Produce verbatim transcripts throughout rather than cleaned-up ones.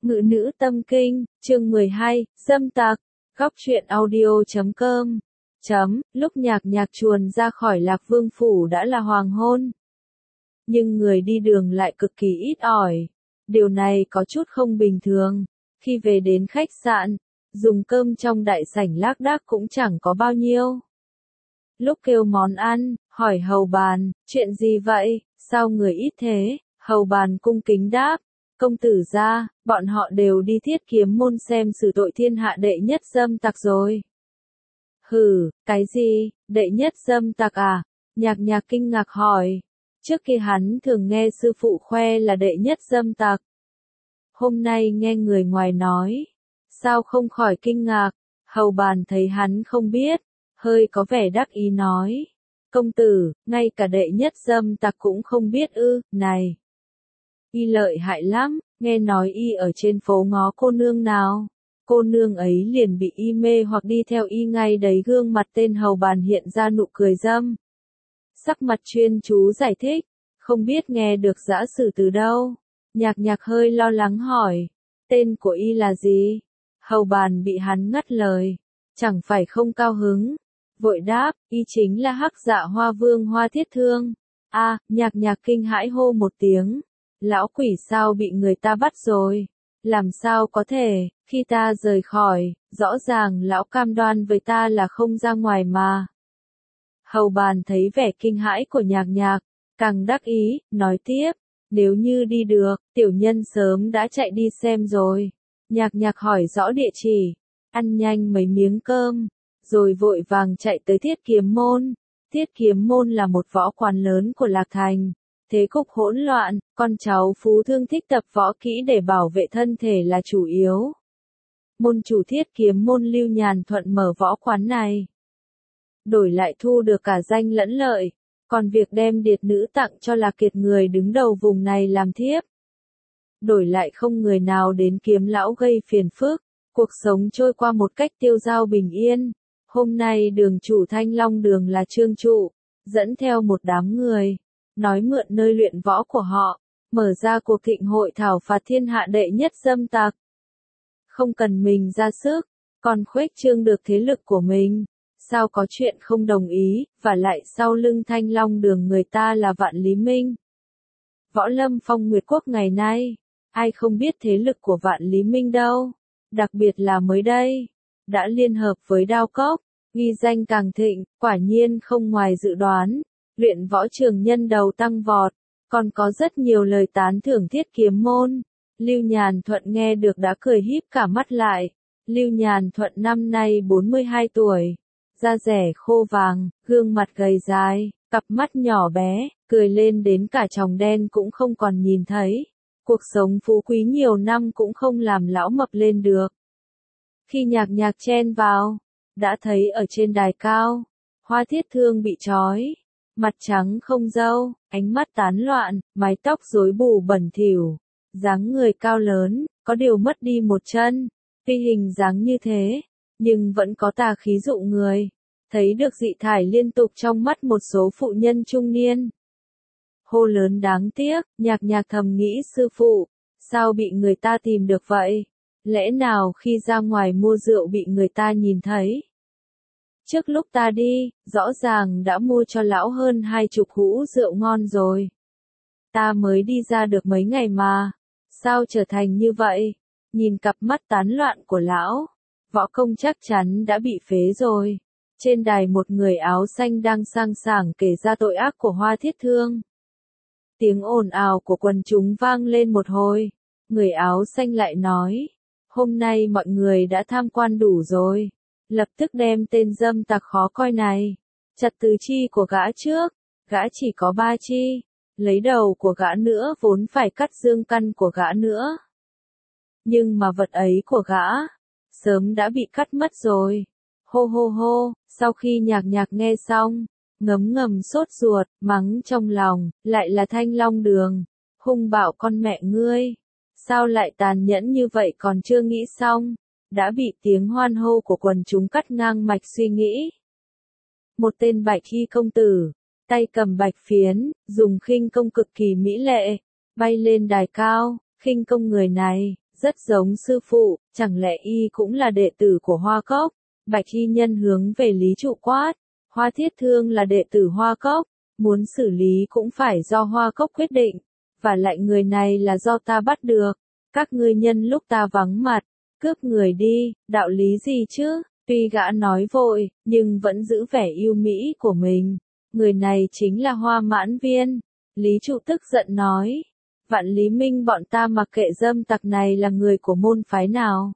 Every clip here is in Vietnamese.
Ngự nữ tâm kinh, chương mười hai, dâm tặc, góc truyện audio chấm com. Chấm, lúc nhạc nhạc chuồn ra khỏi Lạc Vương Phủ đã là hoàng hôn. Nhưng người đi đường lại cực kỳ ít ỏi. Điều này có chút không bình thường. Khi về đến khách sạn, dùng cơm trong đại sảnh lác đác cũng chẳng có bao nhiêu. Lúc kêu món ăn, hỏi hầu bàn, chuyện gì vậy, sao người ít thế, hầu bàn cung kính đáp. Công tử gia, bọn họ đều đi Thiết Kiếm môn xem xử tội thiên hạ đệ nhất dâm tặc rồi. Hừ, cái gì, đệ nhất dâm tặc à? Nhạc nhạc kinh ngạc hỏi. Trước kia hắn thường nghe sư phụ khoe là đệ nhất dâm tặc. Hôm nay nghe người ngoài nói. Sao không khỏi kinh ngạc? Hầu bàn thấy hắn không biết, hơi có vẻ đắc ý nói. Công tử, ngay cả đệ nhất dâm tặc cũng không biết ư, này. Y lợi hại lắm, nghe nói y ở trên phố ngó cô nương nào. Cô nương ấy liền bị y mê hoặc đi theo y ngay đấy. Gương mặt tên hầu bàn hiện ra nụ cười dâm. Sắc mặt chuyên chú giải thích, không biết nghe được dã sử từ đâu. Nhạc nhạc hơi lo lắng hỏi, tên của y là gì? Hầu bàn bị hắn ngắt lời, chẳng phải không cao hứng. Vội đáp, y chính là Hắc Dạ Hoa Vương Hoa Thiết Thương. A, à, nhạc nhạc kinh hãi hô một tiếng. Lão quỷ sao bị người ta bắt rồi? Làm sao có thể, khi ta rời khỏi, rõ ràng lão cam đoan với ta là không ra ngoài mà. Hầu bàn thấy vẻ kinh hãi của nhạc nhạc, càng đắc ý, nói tiếp, nếu như đi được, tiểu nhân sớm đã chạy đi xem rồi. Nhạc nhạc hỏi rõ địa chỉ, ăn nhanh mấy miếng cơm, rồi vội vàng chạy tới Thiết Kiếm môn. Thiết Kiếm môn là một võ quán lớn của Lạc Thành. Thế cục hỗn loạn, con cháu phú thương thích tập võ kỹ để bảo vệ thân thể là chủ yếu. Môn chủ Thiết Kiếm môn Lưu Nhàn Thuận mở võ quán này. Đổi lại thu được cả danh lẫn lợi, còn việc đem điệt nữ tặng cho là kiệt người đứng đầu vùng này làm thiếp. Đổi lại không người nào đến kiếm lão gây phiền phức, cuộc sống trôi qua một cách tiêu dao bình yên. Hôm nay đường chủ Thanh Long Đường là Trương Trụ, dẫn theo một đám người. Nói mượn nơi luyện võ của họ, mở ra cuộc thịnh hội thảo phạt thiên hạ đệ nhất dâm tặc. Không cần mình ra sức, còn khuếch trương được thế lực của mình, sao có chuyện không đồng ý, và lại sau lưng Thanh Long Đường người ta là Vạn Lý Minh. Võ lâm phong nguyệt quốc ngày nay, ai không biết thế lực của Vạn Lý Minh đâu, đặc biệt là mới đây, đã liên hợp với Đao Cốc, ghi danh càng thịnh, quả nhiên không ngoài dự đoán. Luyện võ trường nhân đầu tăng vọt, còn có rất nhiều lời tán thưởng Thiết Kiếm môn. Lưu Nhàn Thuận nghe được đã cười híp cả mắt lại. Lưu Nhàn Thuận năm nay bốn mươi hai tuổi, da rẻ khô vàng, gương mặt gầy dài, cặp mắt nhỏ bé, cười lên đến cả tròng đen cũng không còn nhìn thấy. Cuộc sống phú quý nhiều năm cũng không làm lão mập lên được. Khi nhạc nhạc chen vào, đã thấy ở trên đài cao, Hoa Thiết Thương bị trói. Mặt trắng không râu, ánh mắt tán loạn, mái tóc rối bù bẩn thỉu, dáng người cao lớn, có điều mất đi một chân. Tuy hình dáng như thế, nhưng vẫn có tà khí dụ người, thấy được dị thải liên tục trong mắt một số phụ nhân trung niên. Hô lớn đáng tiếc, nhạc nhạc thầm nghĩ sư phụ, sao bị người ta tìm được vậy? Lẽ nào khi ra ngoài mua rượu bị người ta nhìn thấy? Trước lúc ta đi, rõ ràng đã mua cho lão hơn hai chục hũ rượu ngon rồi. Ta mới đi ra được mấy ngày mà, sao trở thành như vậy? Nhìn cặp mắt tán loạn của lão, võ công chắc chắn đã bị phế rồi. Trên đài một người áo xanh đang sang sảng kể ra tội ác của Hoa Thiết Thương. Tiếng ồn ào của quần chúng vang lên một hồi, người áo xanh lại nói, hôm nay mọi người đã tham quan đủ rồi. Lập tức đem tên dâm tặc khó coi này, chặt tứ chi của gã trước, gã chỉ có ba chi, lấy đầu của gã nữa vốn phải cắt dương căn của gã nữa. Nhưng mà vật ấy của gã, sớm đã bị cắt mất rồi. Hô hô hô, sau khi nhạc nhạc nghe xong, ngấm ngầm sốt ruột, mắng trong lòng, lại là Thanh Long Đường, hung bạo con mẹ ngươi, sao lại tàn nhẫn như vậy còn chưa nghĩ xong. Đã bị tiếng hoan hô của quần chúng cắt ngang mạch suy nghĩ. Một tên bạch y công tử, tay cầm bạch phiến, dùng khinh công cực kỳ mỹ lệ, bay lên đài cao. Khinh công người này, rất giống sư phụ, chẳng lẽ y cũng là đệ tử của Hoa Cốc? Bạch y nhân hướng về Lý Trụ quát, Hoa Thiết Thương là đệ tử Hoa Cốc, muốn xử lý cũng phải do Hoa Cốc quyết định, và lại người này là do ta bắt được, các ngươi nhân lúc ta vắng mặt, cướp người đi, đạo lý gì chứ? Tuy gã nói vội, nhưng vẫn giữ vẻ yêu mỹ của mình. Người này chính là Hoa Mãn Viên. Lý Trụ tức giận nói. Vạn Lý Minh bọn ta mặc kệ dâm tặc này là người của môn phái nào.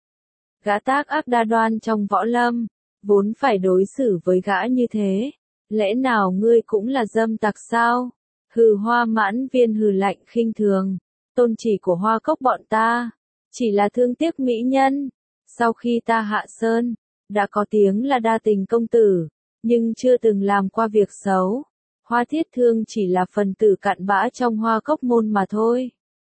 Gã tác ác đa đoan trong võ lâm, vốn phải đối xử với gã như thế. Lẽ nào ngươi cũng là dâm tặc sao? Hừ, Hoa Mãn Viên hừ lạnh khinh thường. Tôn chỉ của Hoa Cốc bọn ta, chỉ là thương tiếc mỹ nhân. Sau khi ta hạ sơn, đã có tiếng là đa tình công tử, nhưng chưa từng làm qua việc xấu. Hoa Thiết Thương chỉ là phần tử cặn bã trong Hoa Cốc môn mà thôi.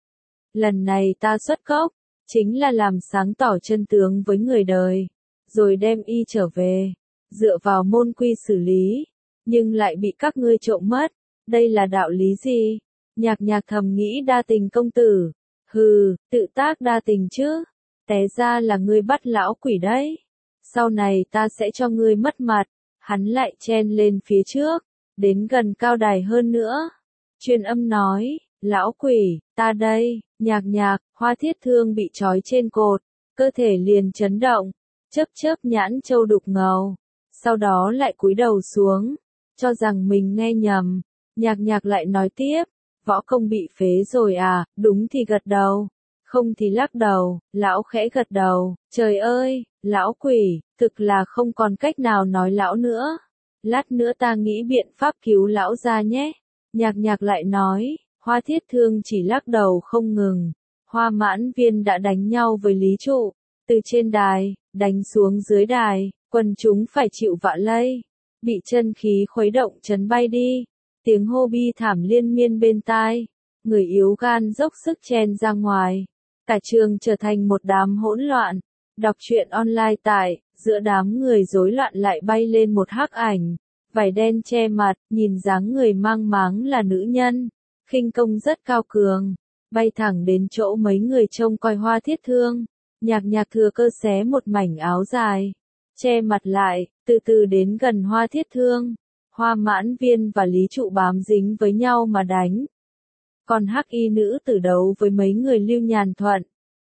Lần này ta xuất cốc, chính là làm sáng tỏ chân tướng với người đời, rồi đem y trở về, dựa vào môn quy xử lý, nhưng lại bị các ngươi trộm mất. Đây là đạo lý gì? Nhạc Nhạc thầm nghĩ đa tình công tử. Hừ, tự tác đa tình chứ. Té ra là ngươi bắt lão quỷ đấy. Sau này ta sẽ cho ngươi mất mặt. Hắn lại chen lên phía trước, đến gần cao đài hơn nữa. Truyền âm nói, lão quỷ, ta đây. Nhạc Nhạc, Hoa Thiết Thương bị trói trên cột, cơ thể liền chấn động, chớp chớp nhãn châu đục ngầu. Sau đó lại cúi đầu xuống, cho rằng mình nghe nhầm. Nhạc Nhạc lại nói tiếp, võ công bị phế rồi à? Đúng thì gật đầu, không thì lắc đầu. Lão khẽ gật đầu, trời ơi, lão quỷ, thực là không còn cách nào nói lão nữa. Lát nữa ta nghĩ biện pháp cứu lão ra nhé. Nhạc Nhạc lại nói, Hoa Thiết Thương chỉ lắc đầu không ngừng. Hoa Mãn Viên đã đánh nhau với Lý Trụ, từ trên đài, đánh xuống dưới đài, quần chúng phải chịu vạ lây, bị chân khí khuấy động chấn bay đi. Tiếng hô bi thảm liên miên bên tai, người yếu gan dốc sức chen ra ngoài. Cả trường trở thành một đám hỗn loạn. Đọc truyện online tại, giữa đám người rối loạn lại bay lên một hắc ảnh, vải đen che mặt, nhìn dáng người mang máng là nữ nhân, khinh công rất cao cường, bay thẳng đến chỗ mấy người trông coi Hoa Thiết Thương. Nhạc Nhạc thừa cơ xé một mảnh áo dài, che mặt lại, từ từ đến gần Hoa Thiết Thương. Hoa Mãn Viên và Lý Trụ bám dính với nhau mà đánh. Còn hắc y nữ tử đấu với mấy người Lưu Nhàn Thuận.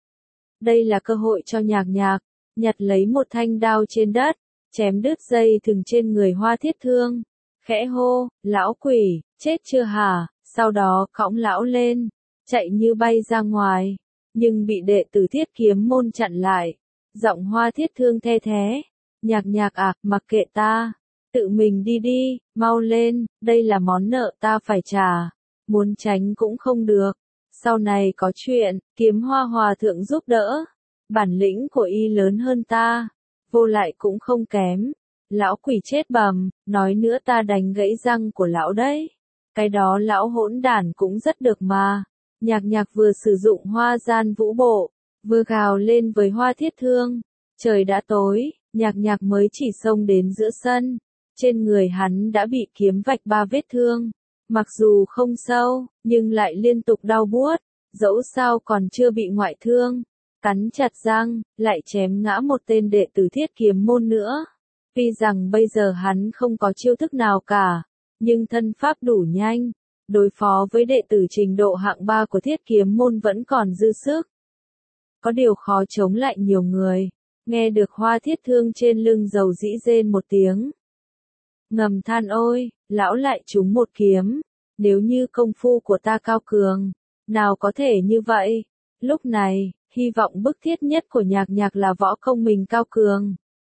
Đây là cơ hội cho Nhạc Nhạc, nhặt lấy một thanh đao trên đất, chém đứt dây thừng trên người Hoa Thiết Thương. Khẽ hô, lão quỷ, chết chưa hả? Sau đó cõng lão lên, chạy như bay ra ngoài, nhưng bị đệ tử Thiết Kiếm môn chặn lại. Giọng Hoa Thiết Thương the thế, Nhạc Nhạc à, mặc kệ ta. Tự mình đi đi, mau lên, đây là món nợ ta phải trả, muốn tránh cũng không được. Sau này có chuyện, Kiếm Hoa hòa thượng giúp đỡ, bản lĩnh của y lớn hơn ta, vô lại cũng không kém. Lão quỷ chết bầm, nói nữa ta đánh gãy răng của lão đấy. Cái đó lão hỗn đản cũng rất được mà. Nhạc Nhạc vừa sử dụng hoa gian vũ bộ, vừa gào lên với Hoa Thiết Thương. Trời đã tối, Nhạc Nhạc mới chỉ xông đến giữa sân. Trên người hắn đã bị kiếm vạch ba vết thương, mặc dù không sâu, nhưng lại liên tục đau buốt, dẫu sao còn chưa bị ngoại thương. Cắn chặt răng, lại chém ngã một tên đệ tử Thiết Kiếm môn nữa. Tuy rằng bây giờ hắn không có chiêu thức nào cả, nhưng thân pháp đủ nhanh, đối phó với đệ tử trình độ hạng ba của Thiết Kiếm môn vẫn còn dư sức. Có điều khó chống lại nhiều người. Nghe được Hoa Thiết Thương trên lưng dầu dĩ rên một tiếng. Ngầm than ôi, lão lại trúng một kiếm. Nếu như công phu của ta cao cường, nào có thể như vậy. Lúc này, hy vọng bức thiết nhất của Nhạc Nhạc là võ công mình cao cường.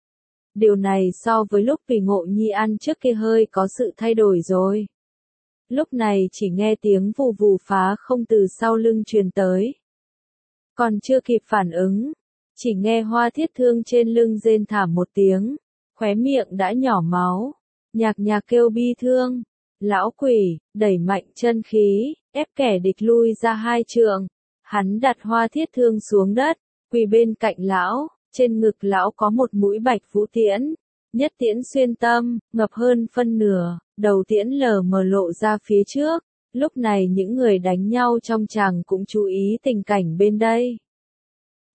Điều này so với lúc vì Ngộ Nhi ăn trước kia hơi có sự thay đổi rồi. Lúc này chỉ nghe tiếng vù vù phá không từ sau lưng truyền tới. Còn chưa kịp phản ứng, chỉ nghe Hoa Thiết Thương trên lưng rên thảm một tiếng, khóe miệng đã nhỏ máu. Nhạc Nhạc kêu bi thương, lão quỷ, đẩy mạnh chân khí, ép kẻ địch lui ra hai trượng. Hắn đặt Hoa Thiết Thương xuống đất, quỳ bên cạnh lão, trên ngực lão có một mũi bạch vũ tiễn, nhất tiễn xuyên tâm, ngập hơn phân nửa, đầu tiễn lờ mờ lộ ra phía trước. Lúc này những người đánh nhau trong tràng cũng chú ý tình cảnh bên đây.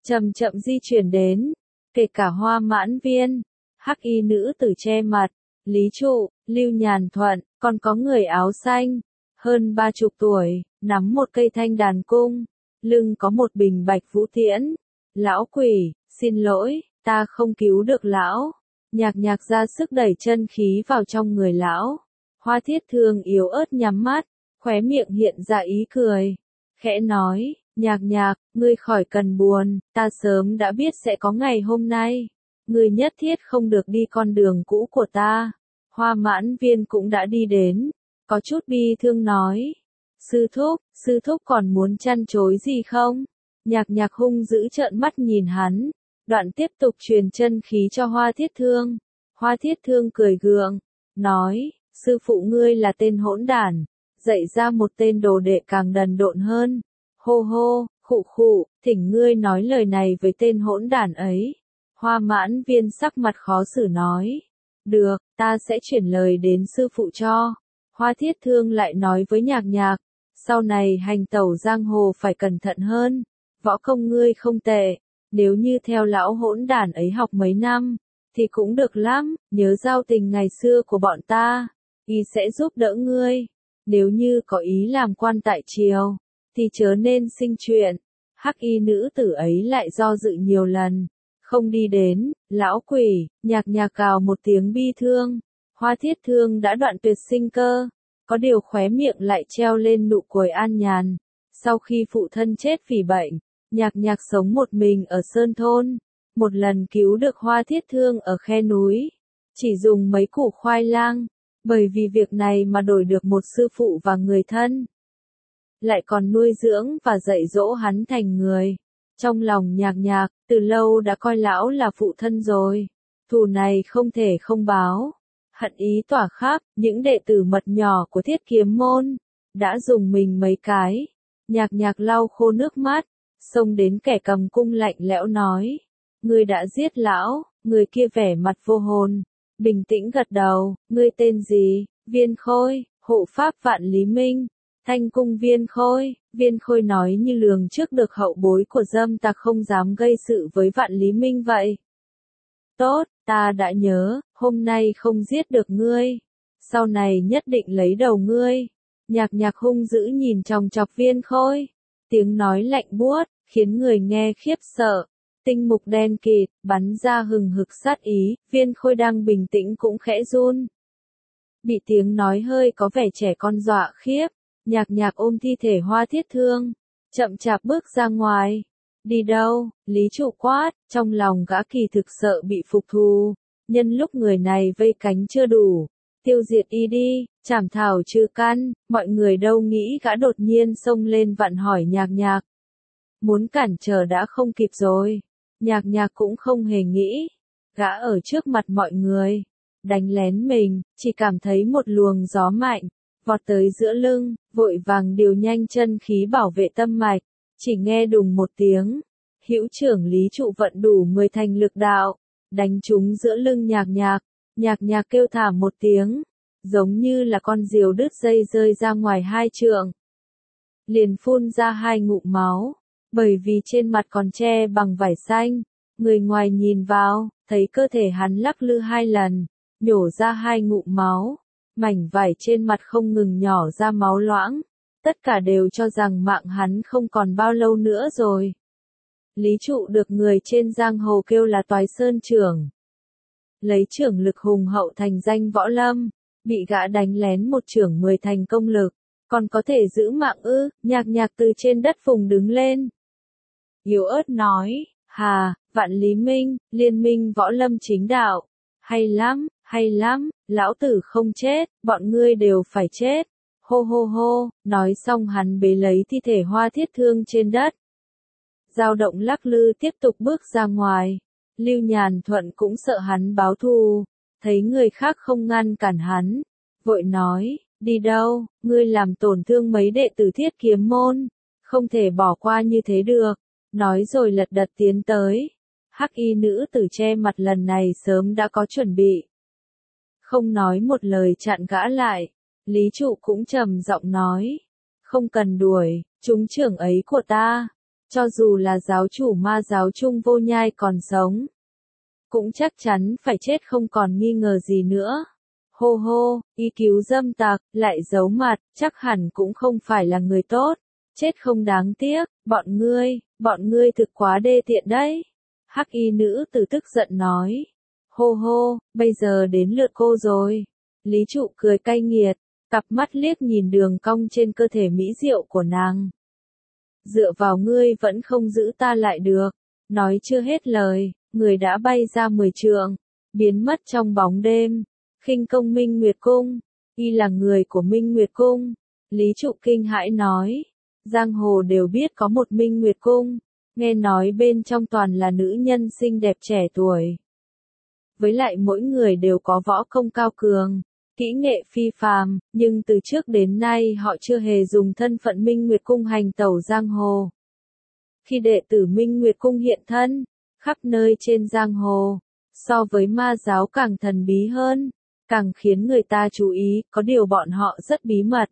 chậm chậm di chuyển đến, kể cả Hoa Mãn Viên, hắc y nữ tử che mặt, Lý Trụ, Lưu Nhàn Thuận, còn có người áo xanh, hơn ba chục tuổi, nắm một cây thanh đàn cung, lưng có một bình bạch vũ tiễn. Lão quỷ, xin lỗi, ta không cứu được lão. Nhạc nhạc ra sức đẩy chân khí vào trong người lão. Hoa Thiết Thương yếu ớt nhắm mắt, khóe miệng hiện ra ý cười. Khẽ nói, nhạc nhạc, ngươi khỏi cần buồn, ta sớm đã biết sẽ có ngày hôm nay. Ngươi nhất thiết không được đi con đường cũ của ta. Hoa Mãn Viên cũng đã đi đến, có chút bi thương nói. Sư thúc, sư thúc còn muốn chăn chối gì không? Nhạc nhạc hung dữ trợn mắt nhìn hắn, đoạn tiếp tục truyền chân khí cho Hoa Thiết Thương. Hoa Thiết Thương cười gượng, nói, sư phụ ngươi là tên hỗn đản, dạy ra một tên đồ đệ càng đần độn hơn. Hô hô, khụ khụ, thỉnh ngươi nói lời này với tên hỗn đản ấy. Hoa Mãn Viên sắc mặt khó xử nói, được, ta sẽ chuyển lời đến sư phụ cho. Hoa Thiết Thương lại nói với nhạc nhạc, sau này hành tẩu giang hồ phải cẩn thận hơn, võ công ngươi không tệ, nếu như theo lão hỗn đản ấy học mấy năm, thì cũng được lắm, nhớ giao tình ngày xưa của bọn ta, y sẽ giúp đỡ ngươi, nếu như có ý làm quan tại triều, thì chớ nên sinh chuyện. Hắc y nữ tử ấy lại do dự nhiều lần, không đi đến. Lão quỷ, nhạc nhạc cào một tiếng bi thương. Hoa Thiết Thương đã đoạn tuyệt sinh cơ, có điều khóe miệng lại treo lên nụ cười an nhàn. Sau khi phụ thân chết vì bệnh, nhạc nhạc sống một mình ở Sơn Thôn, một lần cứu được Hoa Thiết Thương ở khe núi, chỉ dùng mấy củ khoai lang, bởi vì việc này mà đổi được một sư phụ và người thân, lại còn nuôi dưỡng và dạy dỗ hắn thành người. Trong lòng nhạc nhạc, từ lâu đã coi lão là phụ thân rồi, thù này không thể không báo. Hận ý tỏa khắp, những đệ tử mật nhỏ của Thiết Kiếm môn đã dùng mình mấy cái. Nhạc nhạc lau khô nước mắt, xông đến kẻ cầm cung lạnh lẽo nói, ngươi đã giết lão. Người kia vẻ mặt vô hồn, bình tĩnh gật đầu. Ngươi tên gì? Viên Khôi, hộ pháp Vạn Lý Minh. Thanh cung Viên Khôi. Viên Khôi nói như lường trước được hậu bối của dâm tặc không dám gây sự với Vạn Lý Minh vậy. Tốt, ta đã nhớ, hôm nay không giết được ngươi, sau này nhất định lấy đầu ngươi. Nhạc nhạc hung dữ nhìn chòng chọc Viên Khôi, tiếng nói lạnh buốt, khiến người nghe khiếp sợ. Tinh mục đen kịt, bắn ra hừng hực sát ý. Viên Khôi đang bình tĩnh cũng khẽ run. Bị tiếng nói hơi có vẻ trẻ con dọa khiếp, nhạc nhạc ôm thi thể Hoa Thiết Thương, chậm chạp bước ra ngoài. Đi đâu? Lý Trụ quát, trong lòng gã kỳ thực sợ bị phục thù, nhân lúc người này vây cánh chưa đủ, tiêu diệt y đi, chảm thảo trừ căn. Mọi người đâu nghĩ gã đột nhiên xông lên vặn hỏi nhạc nhạc. Muốn cản trở đã không kịp rồi, nhạc nhạc cũng không hề nghĩ, gã ở trước mặt mọi người, đánh lén mình, chỉ cảm thấy một luồng gió mạnh, vọt tới giữa lưng, vội vàng điều nhanh chân khí bảo vệ tâm mạch. Chỉ nghe đùng một tiếng, hữu trưởng Lý Trụ vận đủ mười thành lực đạo, đánh trúng giữa lưng nhạc nhạc. Nhạc nhạc kêu thảm một tiếng, giống như là con diều đứt dây rơi ra ngoài hai trượng, liền phun ra hai ngụm máu, bởi vì trên mặt còn che bằng vải xanh. Người ngoài nhìn vào, thấy cơ thể hắn lắc lư hai lần, nhổ ra hai ngụm máu, mảnh vải trên mặt không ngừng nhỏ ra máu loãng. Tất cả đều cho rằng mạng hắn không còn bao lâu nữa rồi. Lý Trụ được người trên giang hồ kêu là Toái Sơn trưởng, lấy trưởng lực hùng hậu thành danh võ lâm, bị gã đánh lén một trưởng mười thành công lực, còn có thể giữ mạng ư? Nhạc nhạc từ trên đất phùng đứng lên, yếu ớt nói, hà, Vạn Lý Minh, liên minh võ lâm chính đạo, hay lắm, hay lắm, lão tử không chết, bọn ngươi đều phải chết. Hô hô hô, nói xong hắn bế lấy thi thể Hoa Thiết Thương trên đất. Dao động lắc lư tiếp tục bước ra ngoài. Lưu Nhàn Thuận cũng sợ hắn báo thù, thấy người khác không ngăn cản hắn, vội nói, đi đâu, ngươi làm tổn thương mấy đệ tử Thiết Kiếm môn, không thể bỏ qua như thế được. Nói rồi lật đật tiến tới. Hắc y nữ tử che mặt lần này sớm đã có chuẩn bị, không nói một lời chặn gã lại. Lý Trụ cũng trầm giọng nói, không cần đuổi, chúng trưởng ấy của ta, Cho dù là giáo chủ ma giáo Trung Vô Nhai còn sống, cũng chắc chắn phải chết không còn nghi ngờ gì nữa. Hô hô, y cứu dâm tặc, lại giấu mặt, chắc hẳn cũng không phải là người tốt. Chết không đáng tiếc, bọn ngươi, bọn ngươi thực quá đê tiện đấy. Hắc y nữ tử tức giận nói. Hô hô, bây giờ đến lượt cô rồi. Lý Trụ cười cay nghiệt, cặp mắt liếc nhìn đường cong trên cơ thể mỹ diệu của nàng. Dựa vào ngươi vẫn không giữ ta lại được. Nói chưa hết lời, người đã bay ra mười trượng, biến mất trong bóng đêm. Khinh công Minh Nguyệt Cung, y là người của Minh Nguyệt Cung. Lý Trụ kinh hãi nói, giang hồ đều biết có một Minh Nguyệt Cung, nghe nói bên trong toàn là nữ nhân xinh đẹp trẻ tuổi. Với lại mỗi người đều có võ công cao cường, kỹ nghệ phi phàm, nhưng từ trước đến nay họ chưa hề dùng thân phận Minh Nguyệt Cung hành tẩu giang hồ. Khi đệ tử Minh Nguyệt Cung hiện thân, khắp nơi trên giang hồ, so với ma giáo càng thần bí hơn, càng khiến người ta chú ý, có điều bọn họ rất bí mật,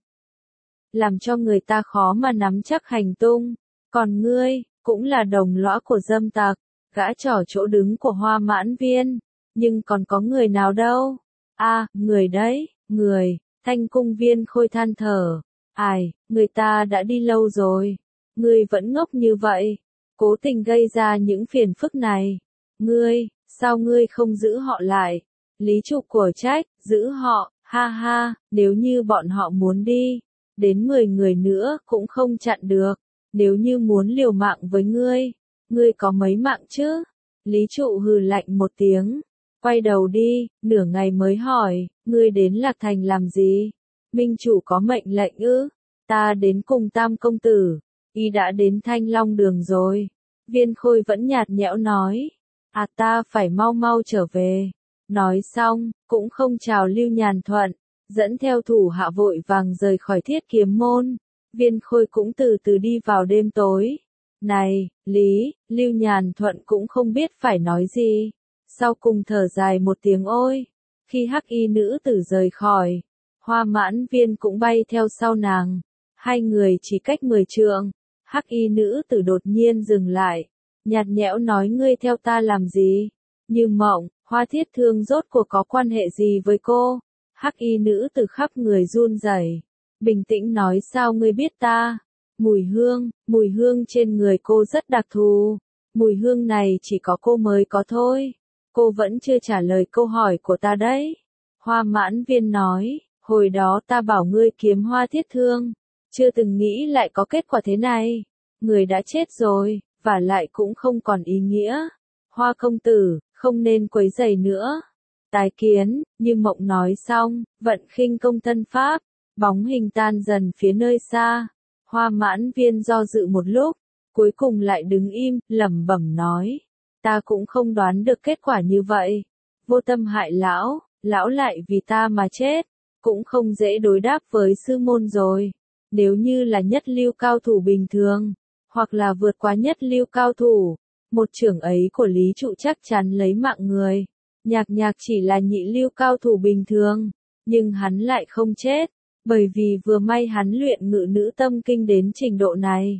làm cho người ta khó mà nắm chắc hành tung. Còn ngươi, cũng là đồng lõa của dâm tặc, gã trỏ chỗ đứng của Hoa Mãn Viên, nhưng còn có người nào đâu? A, à, người đấy, người. Thanh Cung Viên Khôi than thở, ai, người ta đã đi lâu rồi, ngươi vẫn ngốc như vậy, cố tình gây ra những phiền phức này. Ngươi, sao ngươi không giữ họ lại? Lý Trụ của trách, giữ họ, ha ha, nếu như bọn họ muốn đi, đến mười người nữa cũng không chặn được. Nếu như muốn liều mạng với ngươi, ngươi có mấy mạng chứ? Lý Trụ hừ lạnh một tiếng, quay đầu đi, nửa ngày mới hỏi, ngươi đến Lạc Thành làm gì? Minh chủ có mệnh lệnh ư? Ta đến cùng Tam công tử, y đã đến Thanh Long Đường rồi. Viên Khôi vẫn nhạt nhẽo nói, à ta phải mau mau trở về. Nói xong, cũng không chào Lưu Nhàn Thuận, dẫn theo thủ hạ vội vàng rời khỏi Thiết Kiếm môn. Viên Khôi cũng từ từ đi vào đêm tối. Này, Lý, Lưu Nhàn Thuận cũng không biết phải nói gì. Sau cùng thở dài một tiếng ôi. Khi hắc y nữ tử rời khỏi, Hoa Mãn Viên cũng bay theo sau nàng. Hai người chỉ cách mười trượng. Hắc y nữ tử đột nhiên dừng lại, nhạt nhẽo nói ngươi theo ta làm gì? Như mộng, Hoa Thiết Thương rốt cuộc có quan hệ gì với cô? Hắc y nữ tử khắp người run rẩy, bình tĩnh nói sao ngươi biết ta? Mùi hương, mùi hương trên người cô rất đặc thù. Mùi hương này chỉ có cô mới có thôi. Cô vẫn chưa trả lời câu hỏi của ta đấy. Hoa Mãn Viên nói, hồi đó ta bảo ngươi kiếm Hoa Thiết Thương, chưa từng nghĩ lại có kết quả thế này. Người đã chết rồi, và lại cũng không còn ý nghĩa. Hoa công tử, không nên quấy rầy nữa. Tái kiến, Như Mộng nói xong, vận khinh công thân pháp, bóng hình tan dần phía nơi xa. Hoa Mãn Viên do dự một lúc, cuối cùng lại đứng im, lẩm bẩm nói, ta cũng không đoán được kết quả như vậy. Vô tâm hại lão, lão lại vì ta mà chết, cũng không dễ đối đáp với sư môn rồi. Nếu như là nhất lưu cao thủ bình thường, hoặc là vượt qua nhất lưu cao thủ, một chưởng ấy của Lý Trụ chắc chắn lấy mạng người. Nhạc Nhạc chỉ là nhị lưu cao thủ bình thường, nhưng hắn lại không chết, bởi vì vừa may hắn luyện ngự nữ tâm kinh đến trình độ này.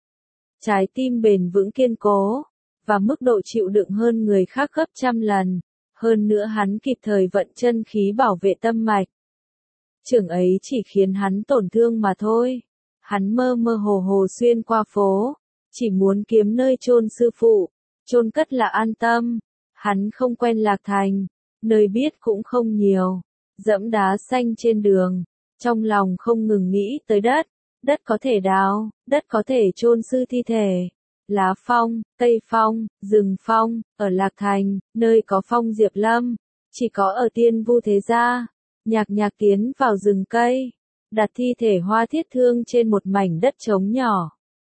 Trái tim bền vững kiên cố, và mức độ chịu đựng hơn người khác gấp trăm lần, hơn nữa hắn kịp thời vận chân khí bảo vệ tâm mạch. Chưởng ấy chỉ khiến hắn tổn thương mà thôi. Hắn mơ mơ hồ hồ xuyên qua phố, chỉ muốn kiếm nơi chôn sư phụ, chôn cất là an tâm. Hắn không quen Lạc Thành, nơi biết cũng không nhiều, dẫm đá xanh trên đường, trong lòng không ngừng nghĩ tới đất, đất có thể đào, đất có thể chôn sư thi thể. Lá phong, cây phong, rừng phong, ở Lạc Thành, nơi có phong Diệp Lâm, chỉ có ở Tiên Vu Thế Gia. Nhạc Nhạc tiến vào rừng cây, đặt thi thể Hoa Thiết Thương trên một mảnh đất trống nhỏ,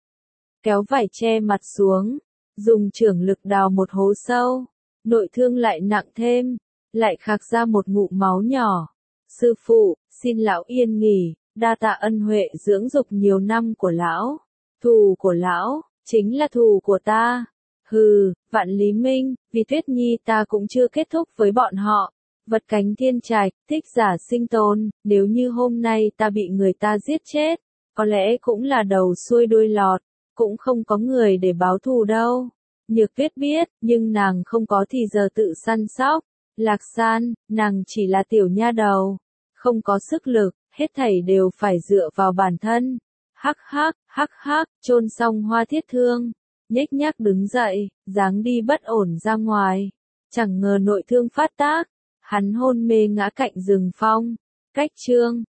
kéo vải che mặt xuống, dùng chưởng lực đào một hố sâu, nội thương lại nặng thêm, lại khạc ra một ngụm máu nhỏ. Sư phụ, xin lão yên nghỉ, đa tạ ân huệ dưỡng dục nhiều năm của lão. Thù của lão, chính là thù của ta. Hừ, Vạn Lý Minh, vì Tuyết Nhi ta cũng chưa kết thúc với bọn họ. Vật cánh thiên trạch, thích giả sinh tồn, nếu như hôm nay ta bị người ta giết chết, có lẽ cũng là đầu xuôi đuôi lọt. cũng không có người để báo thù đâu. Nhược Tuyết biết, nhưng nàng không có thì giờ tự săn sóc. Lạc San, nàng chỉ là tiểu nha đầu, không có sức lực, hết thảy đều phải dựa vào bản thân. Hắc hắc, hắc hắc, chôn xong Hoa Thiết Thương, nhếch nhác đứng dậy, dáng đi bất ổn ra ngoài. Chẳng ngờ nội thương phát tác, hắn hôn mê ngã cạnh rừng phong. Cách chương